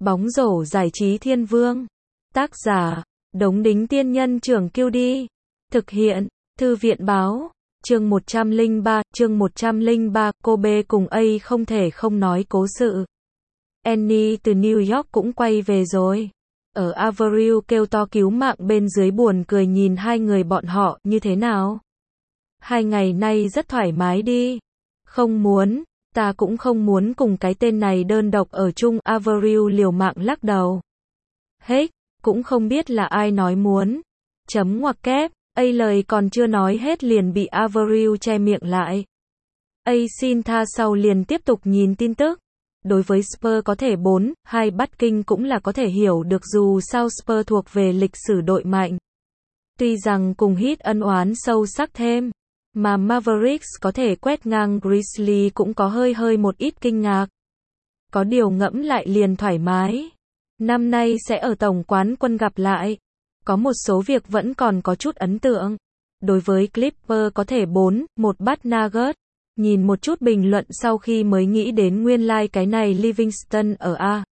Bóng rổ giải trí thiên vương. Tác giả, Đống Đính Tiên Nhân Trưởng QD. Thực hiện, Thư viện báo. Chương 103, Kobe cùng A không thể không nói cố sự. Annie từ New York cũng quay về rồi. Ở Avril kêu to cứu mạng bên dưới buồn cười nhìn hai người bọn họ như thế nào. 2 ngày nay rất thoải mái đi. Không muốn, ta cũng không muốn cùng cái tên này đơn độc ở chung. Avril liều mạng lắc đầu. Hết, cũng không biết là ai nói muốn. Chấm ngoặc kép, A lời còn chưa nói hết liền bị Avril che miệng lại. A xin tha sau liền tiếp tục nhìn tin tức. Đối với Spurs có thể 4-2 bắt Kinh cũng là có thể hiểu được dù sao Spurs thuộc về lịch sử đội mạnh. Tuy rằng cùng Heat ân oán sâu sắc thêm, mà Mavericks có thể quét ngang Grizzlies cũng có hơi một ít kinh ngạc. Có điều ngẫm lại liền thoải mái. Năm nay sẽ ở tổng quán quân gặp lại. Có một số việc vẫn còn có chút ấn tượng. Đối với Clippers có thể 4-1 bắt Nuggets. Nhìn một chút bình luận sau khi mới nghĩ đến nguyên lai cái này Livingston ở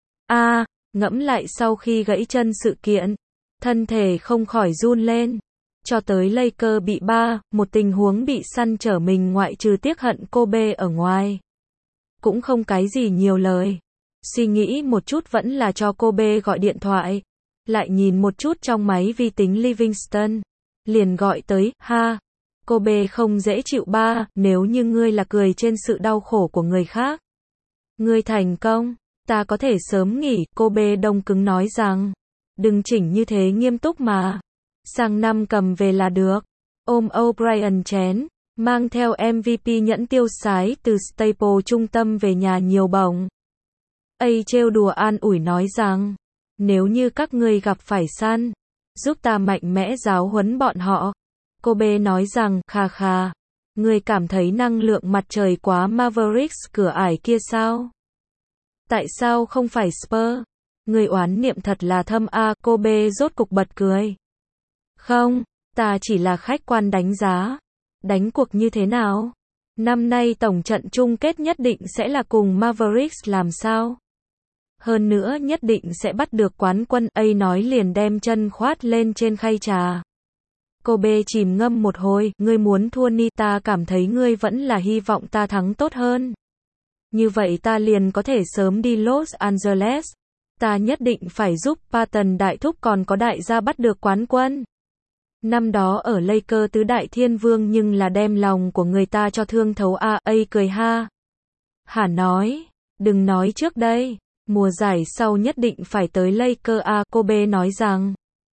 ngẫm lại sau khi gãy chân sự kiện. Thân thể không khỏi run lên. Cho tới Lakers bị 3-1 tình huống bị săn trở mình ngoại trừ tiếc hận Kobe ở ngoài. Cũng không cái gì nhiều lời. Suy nghĩ một chút vẫn là cho Kobe gọi điện thoại. Lại nhìn một chút trong máy vi tính Livingston. Liền gọi tới, Kobe không dễ chịu nếu như ngươi là cười trên sự đau khổ của người khác. Ngươi thành công, ta có thể sớm nghỉ, Kobe đông cứng nói rằng. Đừng chỉnh như thế nghiêm túc mà. Sang năm cầm về là được. Ôm O'Brien chén, mang theo MVP nhẫn tiêu sái từ Staples trung tâm về nhà nhiều bổng. A trêu đùa an ủi nói rằng, nếu như các ngươi gặp phải săn, giúp ta mạnh mẽ giáo huấn bọn họ. Kobe nói rằng, ngươi cảm thấy năng lượng mặt trời quá Mavericks cửa ải kia sao? Tại sao không phải Spurs? Ngươi oán niệm thật là thâm Kobe rốt cục bật cười. Không, ta chỉ là khách quan đánh giá. Đánh cuộc như thế nào? Năm nay tổng trận chung kết nhất định sẽ là cùng Mavericks làm sao? Hơn nữa nhất định sẽ bắt được quán quân. A nói liền đem chân khoát lên trên khay trà. Kobe chìm ngâm một hồi, ngươi muốn thua ni, ta cảm thấy ngươi vẫn là hy vọng ta thắng tốt hơn. Như vậy ta liền có thể sớm đi Los Angeles. Ta nhất định phải giúp Patton đại thúc còn có đại gia bắt được quán quân. Năm đó ở Lakers tứ đại thiên vương nhưng là đem lòng của người ta cho thương thấu A cười hả nói, đừng nói trước đây, mùa giải sau nhất định phải tới Lakers Kobe nói rằng.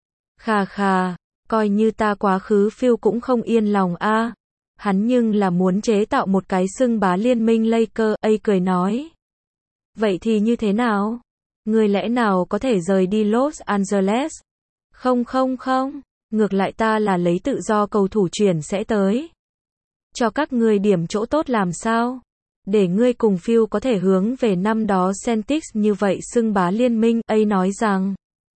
Coi như ta quá khứ phiêu cũng không yên lòng hắn nhưng là muốn chế tạo một cái xưng bá liên minh Lakers. A cười nói. Vậy thì như thế nào? Người lẽ nào có thể rời đi Los Angeles? Không. Ngược lại ta là lấy tự do cầu thủ chuyển sẽ tới. Cho các ngươi điểm chỗ tốt làm sao? Để ngươi cùng Phil có thể hướng về năm đó Celtics như vậy xưng bá liên minh. A nói rằng.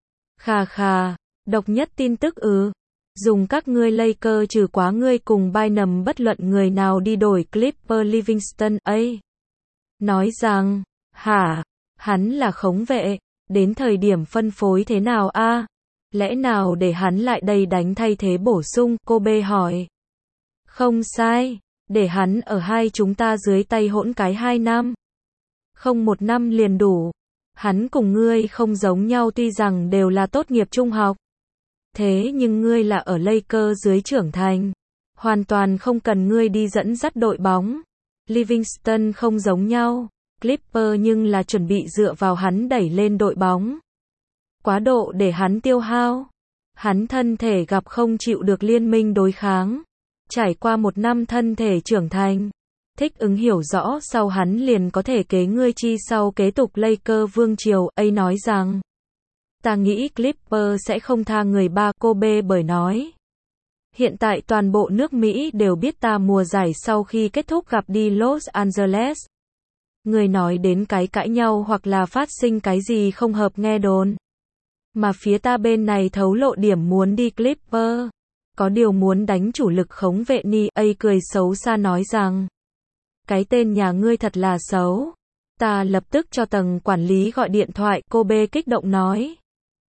Độc nhất tin tức dùng các ngươi Lakers trừ quá ngươi cùng Bynum bất luận người nào đi đổi Clipper Livingston. A nói rằng. Hắn là khống vệ. Đến thời điểm phân phối thế nào lẽ nào để hắn lại đây đánh thay thế bổ sung? Kobe hỏi. Không sai. Để hắn ở hai chúng ta dưới tay hỗn cái 2 năm. Không 1 năm liền đủ. Hắn cùng ngươi không giống nhau tuy rằng đều là tốt nghiệp trung học. Thế nhưng ngươi là ở Lakers dưới trưởng thành. Hoàn toàn không cần ngươi đi dẫn dắt đội bóng. Livingston không giống nhau. Clipper nhưng là chuẩn bị dựa vào hắn đẩy lên đội bóng. Quá độ để hắn tiêu hao. Hắn thân thể gặp không chịu được liên minh đối kháng. Trải qua 1 năm thân thể trưởng thành. Thích ứng hiểu rõ sau hắn liền có thể kế ngươi chi sau kế tục Lakers vương triều. A nói rằng. Ta nghĩ Clipper sẽ không tha người Kobe bởi nói. Hiện tại toàn bộ nước Mỹ đều biết ta mùa giải sau khi kết thúc gặp đi Los Angeles. Người nói đến cái cãi nhau hoặc là phát sinh cái gì không hợp nghe đồn. Mà phía ta bên này thấu lộ điểm muốn đi Clipper. Có điều muốn đánh chủ lực khống vệ ni. A cười xấu xa nói rằng. Cái tên nhà ngươi thật là xấu. Ta lập tức cho tầng quản lý gọi điện thoại, cô B kích động nói.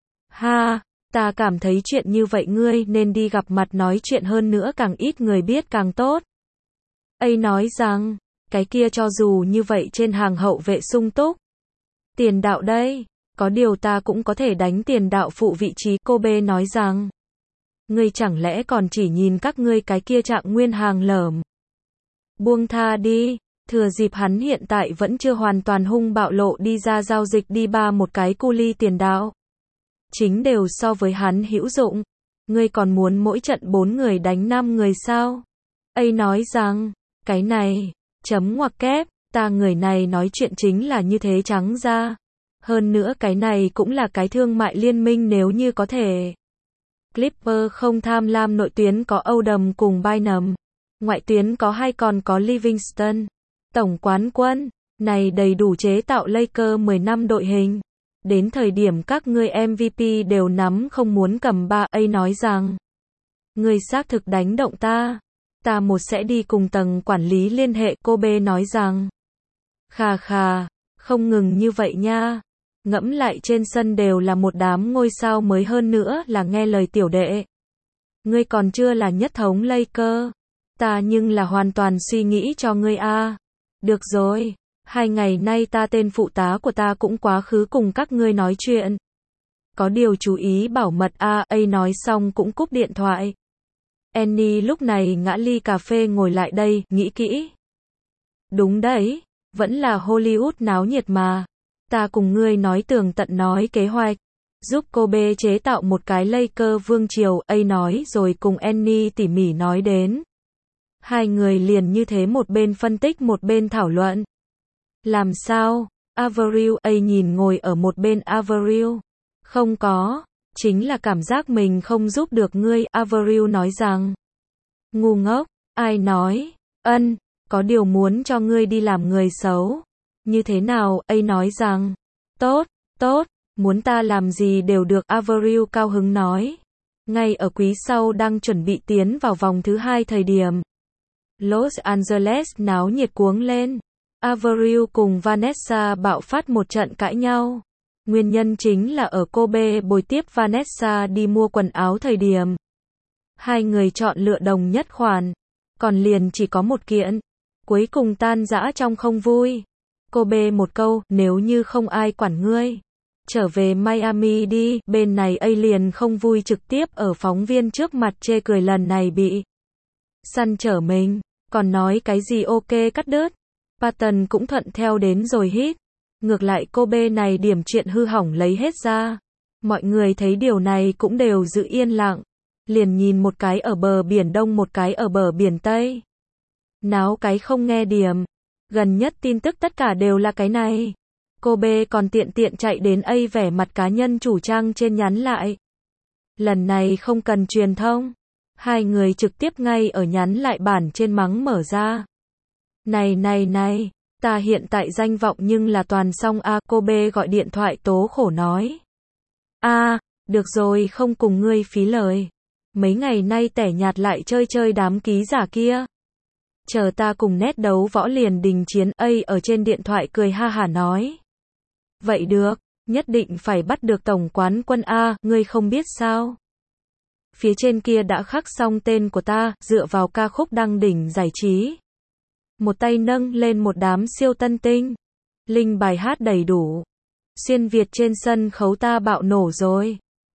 Ha, ta cảm thấy chuyện như vậy ngươi nên đi gặp mặt nói chuyện, hơn nữa càng ít người biết càng tốt. A nói rằng, cái kia cho dù như vậy trên hàng hậu vệ sung túc. Tiền đạo đây, có điều ta cũng có thể đánh tiền đạo phụ vị trí, cô B nói rằng. Ngươi chẳng lẽ còn chỉ nhìn các ngươi cái kia Trạng Nguyên hàng lởm. Buông tha đi, thừa dịp hắn hiện tại vẫn chưa hoàn toàn hung bạo lộ đi ra giao dịch đi ba một cái cu li tiền đạo. Chính đều so với hắn hữu dụng. Ngươi còn muốn mỗi trận 4 người đánh 5 người sao? A nói rằng, cái này, chấm ngoặc kép, ta người này nói chuyện chính là như thế trắng ra. Hơn nữa cái này cũng là cái thương mại liên minh nếu như có thể. Clipper không tham lam, nội tuyến có Oldham cùng Bynum. Ngoại tuyến có hai, còn có Livingston. Tổng quán quân, này đầy đủ chế tạo Lakers 10 năm đội hình. Đến thời điểm các ngươi MVP đều nắm không muốn cầm ba. A nói rằng, ngươi xác thực đánh động ta. Ta một sẽ đi cùng tầng quản lý liên hệ, cô B nói rằng. Khà khà, không ngừng như vậy nha. Ngẫm lại trên sân đều là một đám ngôi sao mới, hơn nữa là nghe lời tiểu đệ. Ngươi còn chưa là nhất thống Lakers. Ta nhưng là hoàn toàn suy nghĩ cho ngươi a. Được rồi, 2 ngày nay ta tên phụ tá của ta cũng quá khứ cùng các ngươi nói chuyện. Có điều chú ý bảo mật a. A nói xong cũng cúp điện thoại. Annie lúc này ngã ly cà phê ngồi lại đây, nghĩ kỹ. Đúng đấy, vẫn là Hollywood náo nhiệt mà. Ta cùng ngươi nói tường tận nói kế hoạch. Giúp cô B chế tạo một cái Lakers vương triều, A nói rồi cùng Annie tỉ mỉ nói đến. Hai người liền như thế một bên phân tích một bên thảo luận. Làm sao? Avril, A nhìn ngồi ở một bên Avril. Không có, chính là cảm giác mình không giúp được ngươi, Avril nói rằng. Ngu ngốc, ai nói? Có điều muốn cho ngươi đi làm người xấu. Như thế nào? A nói rằng. Tốt, muốn ta làm gì đều được, Avril cao hứng nói. Ngay ở quý sau đang chuẩn bị tiến vào vòng thứ 2 thời điểm. Los Angeles náo nhiệt cuống lên. Avril cùng Vanessa bạo phát một trận cãi nhau. Nguyên nhân chính là ở cô B bồi tiếp Vanessa đi mua quần áo thời điểm. Hai người chọn lựa đồng nhất khoản. Còn liền chỉ có một kiện. Cuối cùng tan rã trong không vui. Cô B một câu, nếu như không ai quản ngươi. Trở về Miami đi, bên này A liền không vui, trực tiếp ở phóng viên trước mặt chê cười, lần này bị săn trở mình. Còn nói cái gì ok cắt đứt. Patton cũng thuận theo đến rồi hít. Ngược lại cô B này điểm chuyện hư hỏng lấy hết ra. Mọi người thấy điều này cũng đều giữ yên lặng. Liền nhìn một cái ở bờ biển Đông, một cái ở bờ biển Tây. Náo cái không nghe điểm. Gần nhất tin tức tất cả đều là cái này. Cô B còn tiện chạy đến A vẻ mặt cá nhân chủ trang trên nhắn lại. Lần này không cần truyền thông. Hai người trực tiếp ngay ở nhắn lại bản trên mắng mở ra. Này, ta hiện tại danh vọng nhưng là toàn xong a. Cô B gọi điện thoại tố khổ nói. Được rồi, không cùng ngươi phí lời. Mấy ngày nay tẻ nhạt lại chơi đám ký giả kia. Chờ ta cùng nét đấu võ liền đình chiến. A ở trên điện thoại cười ha hả nói. Vậy được, nhất định phải bắt được tổng quán quân a, ngươi không biết sao? Phía trên kia đã khắc xong tên của ta, dựa vào ca khúc đăng đỉnh giải trí. Một tay nâng lên một đám siêu tân tinh. Linh bài hát đầy đủ. Xuyên Việt trên sân khấu ta bạo nổ rồi.